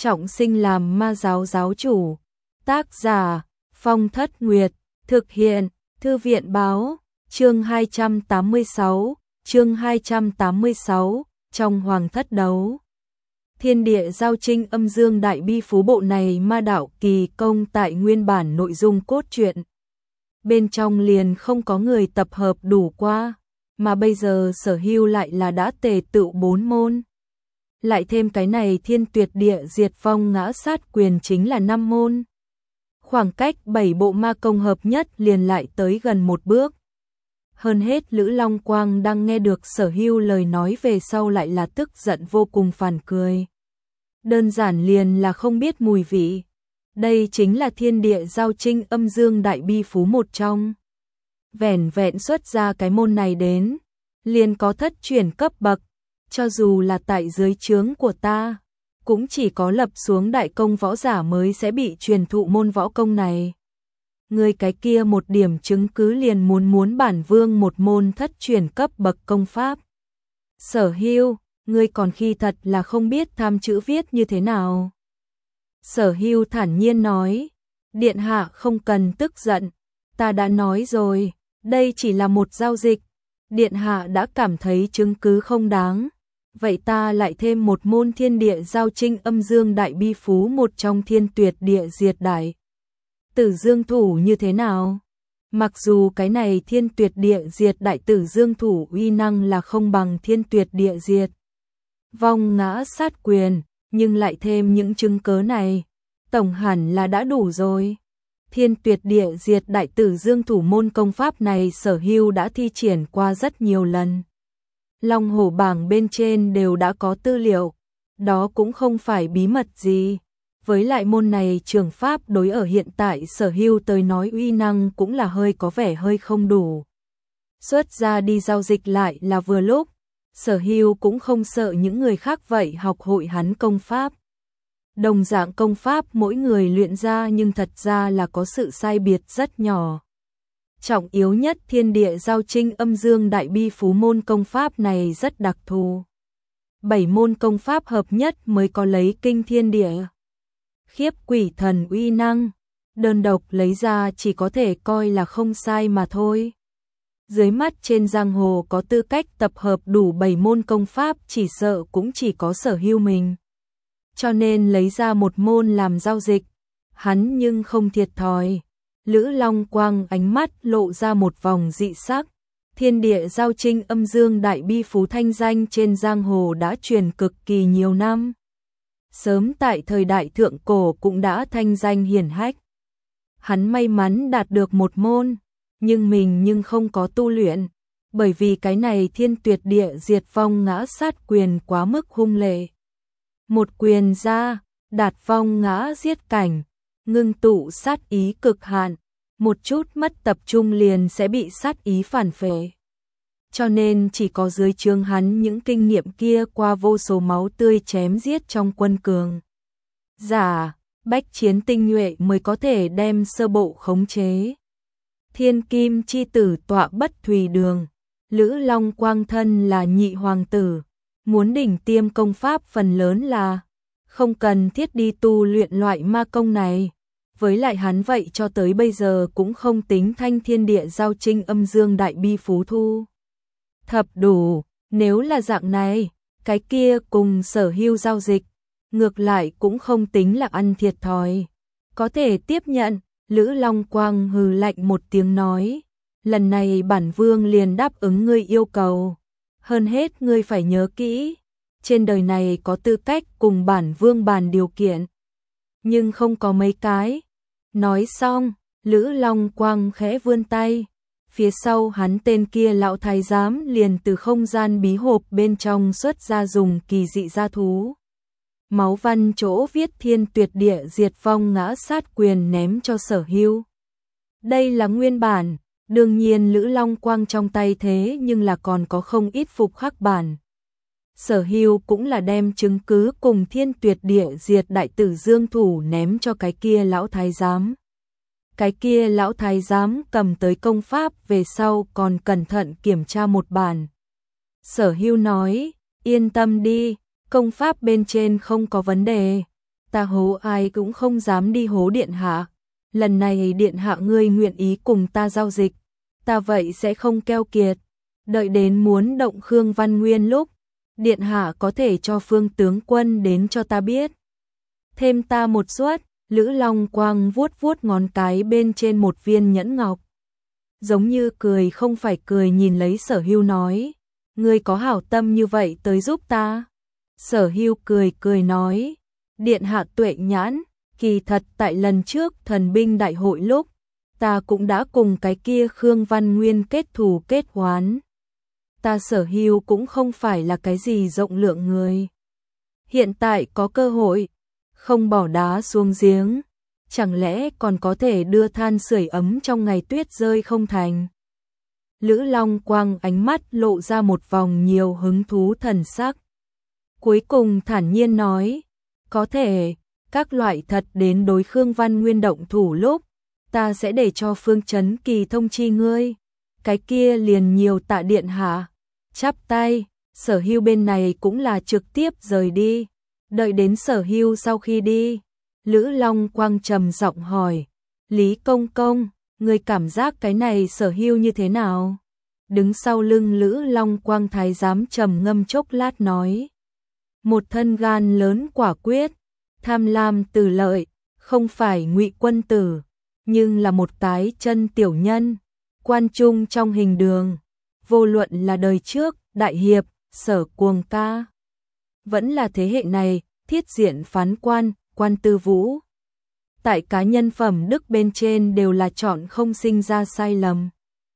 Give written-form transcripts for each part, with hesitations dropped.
trọng sinh làm ma giáo giáo chủ. Tác giả Phong Thất Nguyệt, thực hiện Thư viện báo, chương 286, chương 286, trong Hoàng Thất đấu. Thiên địa giao trinh âm dương đại bi phú bộ này ma đạo kỳ công tại nguyên bản nội dung cốt truyện. Bên trong liền không có người tập hợp đủ qua, mà bây giờ Sở Hưu lại là đã tề tựu 4 môn. Lại thêm cái này thiên tuyệt địa diệt vong ngã sát quyền chính là 5 môn. Khoảng cách 7 bộ ma công hợp nhất liền lại tới gần một bước. Hơn hết Lữ Long Quang đang nghe được Sở Hưu lời nói về sau lại là tức giận vô cùng phản cười. Đơn giản liền là không biết mùi vị. Đây chính là thiên địa giao trinh âm dương đại bi phú một trong. Vẻn vẹn xuất ra cái môn này đến, liền có thất chuyển cấp bậc, cho dù là tại dưới trướng của ta, cũng chỉ có lập xuống đại công võ giả mới sẽ bị truyền thụ môn võ công này. Người cái kia một điểm chứng cứ liền muốn bản vương một môn thất chuyển cấp bậc công pháp. Sở Hưu, ngươi còn khi thật là không biết tham chữ viết như thế nào. Sở Hưu thản nhiên nói, điện hạ không cần tức giận, ta đã nói rồi, đây chỉ là một giao dịch, điện hạ đã cảm thấy chứng cứ không đáng, vậy ta lại thêm một môn thiên địa giao trinh âm dương đại bi phú một trong thiên tuyệt địa diệt đại tử dương thủ như thế nào? Mặc dù cái này thiên tuyệt địa diệt đại tử dương thủ uy năng là không bằng thiên tuyệt địa diệt vong ngã sát quyền, nhưng lại thêm những chứng cớ này, tổng hẳn là đã đủ rồi. Thiên tuyệt địa diệt đại tử dương thủ môn công pháp này Sở Hưu đã thi triển qua rất nhiều lần. Long hổ bảng bên trên đều đã có tư liệu, đó cũng không phải bí mật gì. Với lại môn này trường pháp đối ở hiện tại Sở Hưu tới nói uy năng cũng là hơi có vẻ hơi không đủ. Xuất ra đi giao dịch lại là vừa lúc, Sở Hưu cũng không sợ những người khác vậy học hội hắn công pháp. Đồng dạng công pháp mỗi người luyện ra nhưng thật ra là có sự sai biệt rất nhỏ. Trọng yếu nhất thiên địa giao trinh âm dương đại bi phú môn công pháp này rất đặc thù. 7 môn công pháp hợp nhất mới có lấy kinh thiên địa khiếp quỷ thần uy năng, đơn độc lấy ra chỉ có thể coi là không sai mà thôi. Dưới mắt trên giang hồ có tư cách tập hợp đủ 7 môn công pháp chỉ sợ cũng chỉ có Sở Hưu mình. Cho nên lấy ra một môn làm giao dịch, hắn nhưng không thiệt thòi. Lữ Long Quang ánh mắt lộ ra một vòng dị sắc, thiên địa giao trinh âm dương đại bi phú thanh danh trên giang hồ đã truyền cực kỳ nhiều năm. Sớm tại thời đại thượng cổ cũng đã thanh danh hiển hách. Hắn may mắn đạt được một môn, nhưng không có tu luyện, bởi vì cái này thiên tuyệt địa diệt vong ngã sát quyền quá mức hung lệ. Một quyền ra, đạt vong ngã giết cảnh, ngưng tụ sát ý cực hạn, một chút mất tập trung liền sẽ bị sát ý phản phệ. Cho nên chỉ có dưới trướng hắn những kinh nghiệm kia qua vô số máu tươi chém giết trong quân cường giả, bách chiến tinh nhuệ mới có thể đem sơ bộ khống chế. Thiên kim chi tử tọa bất thùy đường, Lữ Long Quang thân là nhị hoàng tử, muốn đỉnh tiêm công pháp phần lớn là không cần thiết đi tu luyện loại ma công này. Với lại hắn vậy cho tới bây giờ cũng không tính thanh thiên địa giao trinh âm dương đại bi phú thu thập đủ, nếu là dạng này, cái kia cùng Sở Hưu giao dịch, ngược lại cũng không tính là ăn thiệt thòi. Có thể tiếp nhận, Lữ Long Quang hừ lạnh một tiếng nói, lần này bản vương liền đáp ứng ngươi yêu cầu. Hơn hết ngươi phải nhớ kỹ, trên đời này có tư cách cùng bản vương bàn điều kiện, nhưng không có mấy cái. Nói xong, Lữ Long Quang khẽ vươn tay, phía sau hắn tên kia lão thái giám liền từ không gian bí hộp bên trong xuất ra dùng kỳ dị gia thú máu văn chỗ viết thiên tuyệt địa diệt vong ngã sát quyền ném cho Sở Hưu. Đây là nguyên bản, đương nhiên Lữ Long Quang trong tay thế nhưng là còn có không ít phục khắc bản. Sở Hưu cũng là đem chứng cứ cùng thiên tuyệt địa diệt đại tử dương thủ ném cho cái kia lão thái giám. Cái kia lão thái giám cầm tới công pháp về sau còn cẩn thận kiểm tra một bản. Sở Hưu nói, yên tâm đi, công pháp bên trên không có vấn đề. ta hố ai cũng không dám đi hố điện hạ. Lần này điện hạ ngươi nguyện ý cùng ta giao dịch, ta vậy sẽ không keo kiệt. Đợi đến muốn động Khương Văn Nguyên lúc, điện hạ có thể cho Phương tướng quân đến cho ta biết. Thêm ta một suất. Lữ Long Quang vuốt vuốt ngón cái bên trên một viên nhẫn ngọc. Giống như cười không phải cười nhìn lấy Sở Hưu nói, ngươi có hảo tâm như vậy tới giúp ta. Sở Hưu cười cười nói, điện hạ tuệ nhãn, kỳ thật tại lần trước thần binh đại hội lúc, ta cũng đã cùng cái kia Khương Văn Nguyên kết thù kết oán. Ta Sở Hưu cũng không phải là cái gì rộng lượng người. Hiện tại có cơ hội, không bỏ đá xuống giếng, chẳng lẽ còn có thể đưa than sưởi ấm trong ngày tuyết rơi không thành. Lữ Long Quang ánh mắt lộ ra một vòng nhiều hứng thú thần sắc. Cuối cùng thản nhiên nói, có thể, các loại thật đến đối Khương Văn Nguyên động thủ lúc, ta sẽ để cho Phương Chấn Kỳ thông chi ngươi. Cái kia liền nhiều tạ điện hạ. Chắp tay, Sở Hưu bên này cũng là trực tiếp rời đi. Đợi đến Sở Hưu sau khi đi, Lữ Long Quang trầm giọng hỏi, Lý Công Công, người cảm giác cái này Sở Hưu như thế nào? Đứng sau lưng Lữ Long Quang thái giám trầm ngâm chốc lát nói, một thân gan lớn quả quyết, tham lam từ lợi, không phải ngụy quân tử, nhưng là một cái chân tiểu nhân, quan trung trong hình đường, vô luận là đời trước, đại hiệp, Sở Cuồng ca. Vẫn là thế hệ này, thiết diện phán quan, quan tư vũ. Tại cá nhân phẩm đức bên trên đều là chọn không sinh ra sai lầm.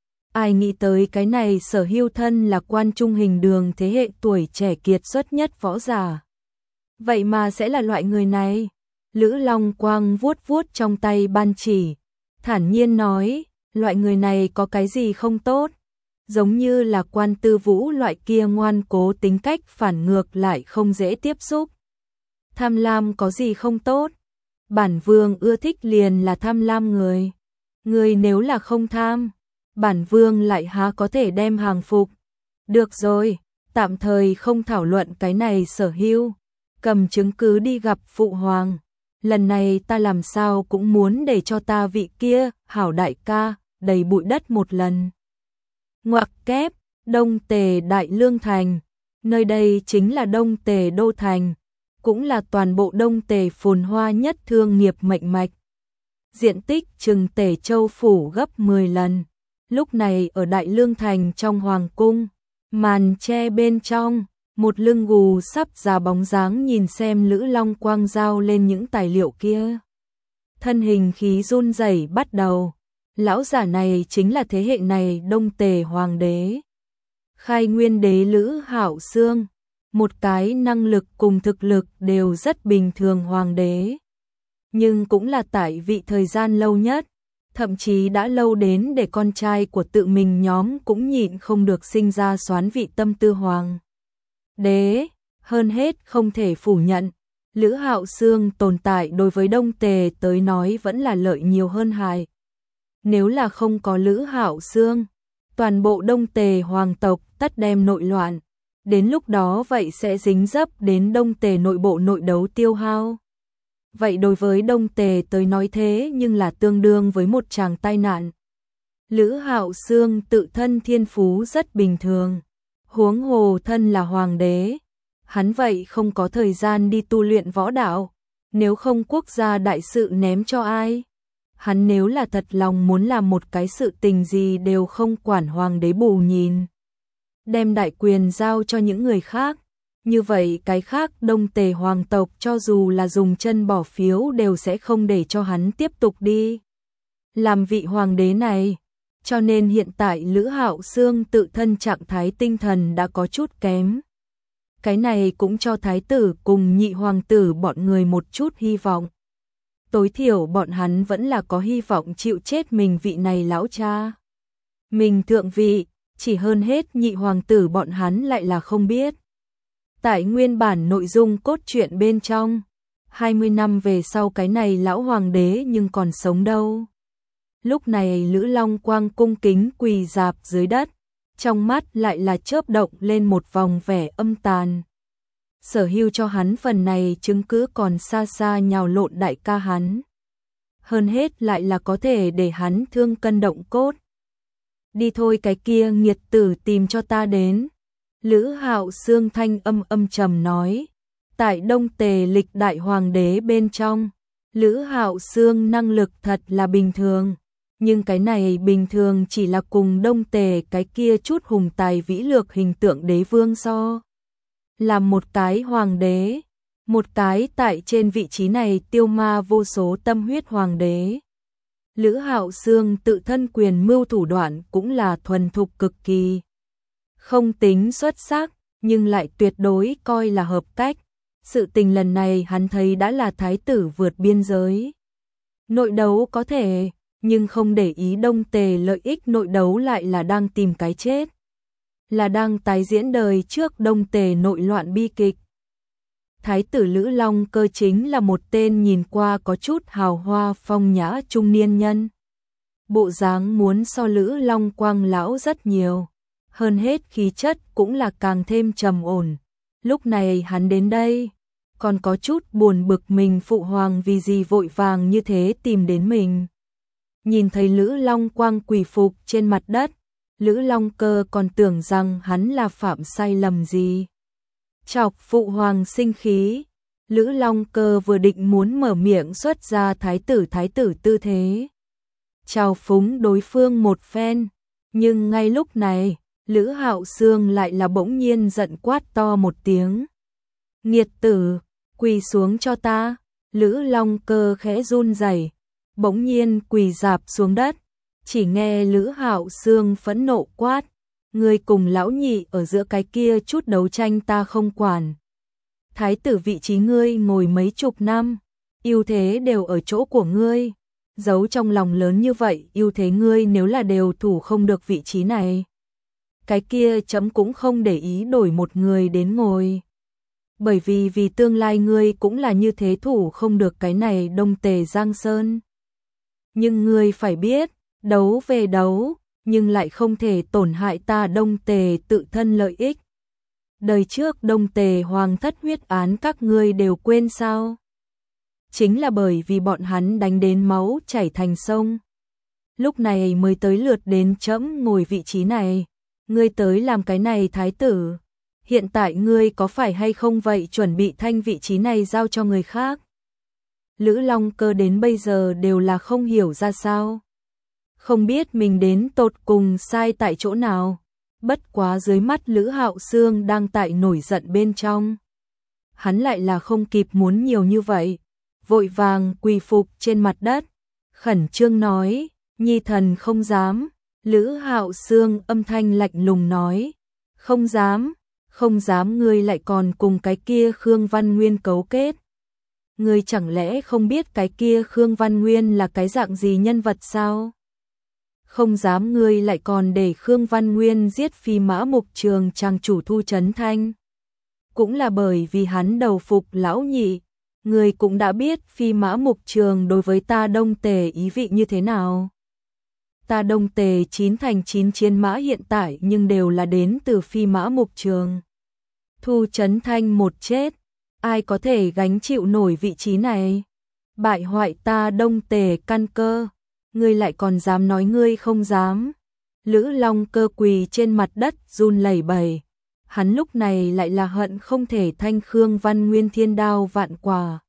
Ai nghĩ tới cái này Sở Hưu thân là quan trung hình đường thế hệ tuổi trẻ kiệt xuất nhất võ giả. Vậy mà sẽ là loại người này. Lữ Long Quang vuốt vuốt trong tay ban chỉ, thản nhiên nói, loại người này có cái gì không tốt? Giống như là quan tư vũ loại kia ngoan cố tính cách phản ngược lại không dễ tiếp xúc. Tham lam có gì không tốt? Bản vương ưa thích liền là tham lam người. Người nếu là không tham, bản vương lại há có thể đem hàng phục. Được rồi, tạm thời không thảo luận cái này Sở Hưu. Cầm chứng cứ đi gặp phụ hoàng. Lần này ta làm sao cũng muốn để cho ta vị kia, hảo đại ca, đầy bụi đất một lần. Ngoặc kép, Đông Tề Đại Lương Thành. Nơi đây chính là Đông Tề Đô Thành, cũng là toàn bộ Đông Tề phồn hoa nhất thương nghiệp mệnh mạch. Diện tích chừng Tề Châu phủ gấp 10 lần. Lúc này ở Đại Lương Thành trong hoàng cung, màn che bên trong, một lưng gù sắp già bóng dáng nhìn xem Lữ Long Quang giao lên những tài liệu kia. Thân hình khí run rẩy bắt đầu. Lão giả này chính là thế hệ này Đông Tề hoàng đế. Khai Nguyên đế Lữ Hạo Xương, một cái năng lực cùng thực lực đều rất bình thường hoàng đế. Nhưng cũng là tại vị thời gian lâu nhất, thậm chí đã lâu đến để con trai của tự mình nhóm cũng nhịn không được sinh ra soán vị tâm tư hoàng đế. Hơn hết không thể phủ nhận, Lữ Hạo Xương tồn tại đối với Đông Tề tới nói vẫn là lợi nhiều hơn hại. Nếu là không có Lữ Hạo Xương, toàn bộ Đông Tề hoàng tộc tất đem nội loạn. Đến lúc đó vậy sẽ dính dấp đến Đông Tề nội bộ nội đấu tiêu hao. Vậy đối với Đông Tề tới nói thế nhưng là tương đương với một tràng tai nạn. Lữ Hạo Xương tự thân thiên phú rất bình thường, huống hồ thân là hoàng đế, hắn vậy không có thời gian đi tu luyện võ đạo, nếu không quốc gia đại sự ném cho ai. Hắn nếu là thật lòng muốn làm một cái sự tình gì đều không quản hoàng đế bù nhìn, đem đại quyền giao cho những người khác, như vậy cái khác Đông Tề hoàng tộc cho dù là dùng chân bỏ phiếu đều sẽ không để cho hắn tiếp tục đi làm vị hoàng đế này. Cho nên hiện tại Lữ Hạo Xương tự thân trạng thái tinh thần đã có chút kém. Cái này cũng cho thái tử cùng nhị hoàng tử bọn người một chút hy vọng. Tối thiểu bọn hắn vẫn là có hy vọng chịu chết mình vị này lão cha. Mình thượng vị, chỉ hơn hết nhị hoàng tử bọn hắn lại là không biết. Tại nguyên bản nội dung cốt truyện bên trong, 20 năm về sau cái này lão hoàng đế nhưng còn sống đâu. Lúc này Lữ Long Quang cung kính quỳ rạp dưới đất, trong mắt lại là chớp động lên một vòng vẻ âm tàn. sở hữu cho hắn phần này chứng cứ còn xa xa nhào lộn đại ca hắn. Hơn hết lại là có thể để hắn thương cân động cốt. Đi thôi, cái kia nghiệt tử tìm cho ta đến. Lữ Hạo Xương thanh âm trầm nói. Tại Đông Tề lịch đại hoàng đế bên trong, Lữ Hạo Xương năng lực thật là bình thường. Nhưng cái này bình thường chỉ là cùng Đông Tề cái kia chút hùng tài vĩ lược hình tượng đế vương so. Làm một cái hoàng đế, một cái tại trên vị trí này tiêu ma vô số tâm huyết hoàng đế. Lữ Hạo Xương tự thân quyền mưu thủ đoạn cũng là thuần thục cực kỳ. Không tính xuất sắc, nhưng lại tuyệt đối coi là hợp cách. Sự tình lần này hắn thấy đã là thái tử vượt biên giới. Nội đấu có thể, nhưng không để ý Đông Tề lợi ích, nội đấu lại là đang tìm cái chết. Là đang tái diễn đời trước Đông Tề nội loạn bi kịch. Thái tử Lữ Long Cơ chính là một tên nhìn qua có chút hào hoa phong nhã trung niên nhân. Bộ dáng muốn so Lữ Long Quang lão rất nhiều. Hơn hết khí chất cũng là càng thêm trầm ổn. Lúc này hắn đến đây, còn có chút buồn bực mình phụ hoàng vì gì vội vàng như thế tìm đến mình. Nhìn thấy Lữ Long Quang quỳ phục trên mặt đất, Lữ Long Cơ còn tưởng rằng hắn là phạm sai lầm gì. Chọc phụ hoàng sinh khí, Lữ Long Cơ vừa định muốn mở miệng xuất ra thái tử tư thế. Chào phúng đối phương một phen, nhưng ngay lúc này, Lữ Hạo Xương lại là bỗng nhiên giận quát to một tiếng. Nghiệt tử, quỳ xuống cho ta. Lữ Long Cơ khẽ run rẩy, bỗng nhiên quỳ rạp xuống đất. Chỉ nghe Lữ Hạo Xương phẫn nộ quát, ngươi cùng lão nhị ở giữa cái kia chút đấu tranh ta không quản. Thái tử vị trí ngươi ngồi mấy chục năm, ưu thế đều ở chỗ của ngươi. Giấu trong lòng lớn như vậy, ưu thế ngươi nếu là đều thủ không được vị trí này, cái kia chấm cũng không để ý đổi một người đến ngồi. Bởi vì tương lai ngươi cũng là như thế thủ không được cái này Đông Tề Giang Sơn. Nhưng ngươi phải biết, đấu về đấu, nhưng lại không thể tổn hại ta Đông Tề tự thân lợi ích. Đời trước Đông Tề hoàng thất huyết án các ngươi đều quên sao? Chính là bởi vì bọn hắn đánh đến máu chảy thành sông. Lúc này mới tới lượt đến trẫm ngồi vị trí này. Ngươi tới làm cái này thái tử. Hiện tại ngươi có phải hay không vậy, chuẩn bị thanh vị trí này giao cho người khác? Lữ Long Cơ đến bây giờ đều là không hiểu ra sao. Không biết mình đến tột cùng sai tại chỗ nào. Bất quá dưới mắt Lữ Hạo Xương đang tại nổi giận bên trong. Hắn lại là không kịp muốn nhiều như vậy. Vội vàng quỳ phục trên mặt đất. Khẩn trương nói, nhi thần không dám. Lữ Hạo Xương âm thanh lạnh lùng nói, không dám, không dám, ngươi lại còn cùng cái kia Khương Văn Nguyên cấu kết. Ngươi chẳng lẽ không biết cái kia Khương Văn Nguyên là cái dạng gì nhân vật sao? Không dám, ngươi lại còn để Khương Văn Nguyên giết Phi Mã Mục Trường chàng chủ Thu Chấn Thanh. Cũng là bởi vì hắn đầu phục lão nhị, ngươi cũng đã biết Phi Mã Mục Trường đối với ta Đông Tề ý vị như thế nào. Ta Đông Tề 9 thành 9 chiến mã hiện tại nhưng đều là đến từ Phi Mã Mục Trường. Thu Chấn Thanh một chết, ai có thể gánh chịu nổi vị trí này? Bại hoại ta Đông Tề căn cơ, ngươi lại còn dám nói ngươi không dám? Lữ Long Cơ quỳ trên mặt đất run lẩy bẩy. Hắn lúc này lại là hận không thể thanh Khương Văn Nguyên thiên đao vạn quả.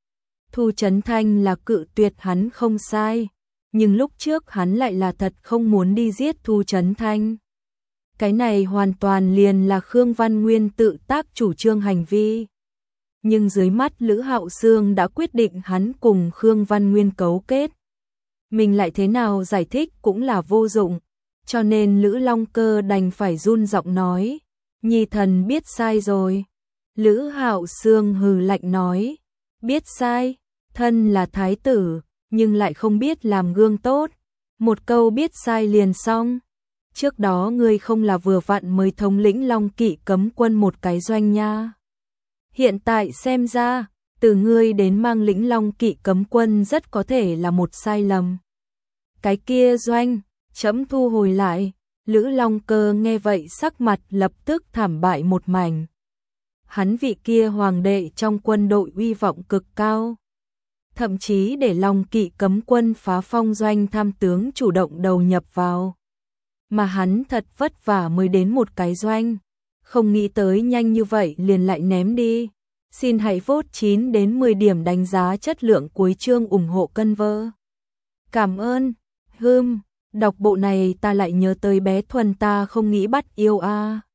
Thu Chấn Thanh là cự tuyệt hắn không sai, nhưng lúc trước hắn lại là thật không muốn đi giết Thu Chấn Thanh. Cái này hoàn toàn liền là Khương Văn Nguyên tự tác chủ trương hành vi. Nhưng dưới mắt Lữ Hạo Xương đã quyết định hắn cùng Khương Văn Nguyên cấu kết. Mình lại thế nào giải thích cũng là vô dụng, cho nên Lữ Long Cơ đành phải run giọng nói, nhi thần biết sai rồi. Lữ Hạo Xương hừ lạnh nói, biết sai, thân là thái tử, nhưng lại không biết làm gương tốt. Một câu biết sai liền xong. Trước đó ngươi không là vừa vặn mới thống lĩnh Long Kỵ cấm quân một cái doanh nha. Hiện tại xem ra, từ ngươi đến mang lĩnh Long Kỵ cấm quân rất có thể là một sai lầm. Cái kia doanh, trẫm thu hồi lại. Lữ Long Cơ nghe vậy sắc mặt lập tức thảm bại một mảnh. hắn vị kia hoàng đệ trong quân đội uy vọng cực cao. Thậm chí để Long Kỵ cấm quân phá phong doanh tham tướng chủ động đầu nhập vào. Mà hắn thật vất vả mới đến một cái doanh, không nghĩ tới nhanh như vậy liền lại ném đi. Xin hãy vote 9 đến 10 điểm đánh giá chất lượng cuối chương ủng hộ cân vơ. Cảm ơn. Đọc bộ này ta lại nhớ tới bé Thuần ta không nghĩ bắt yêu a.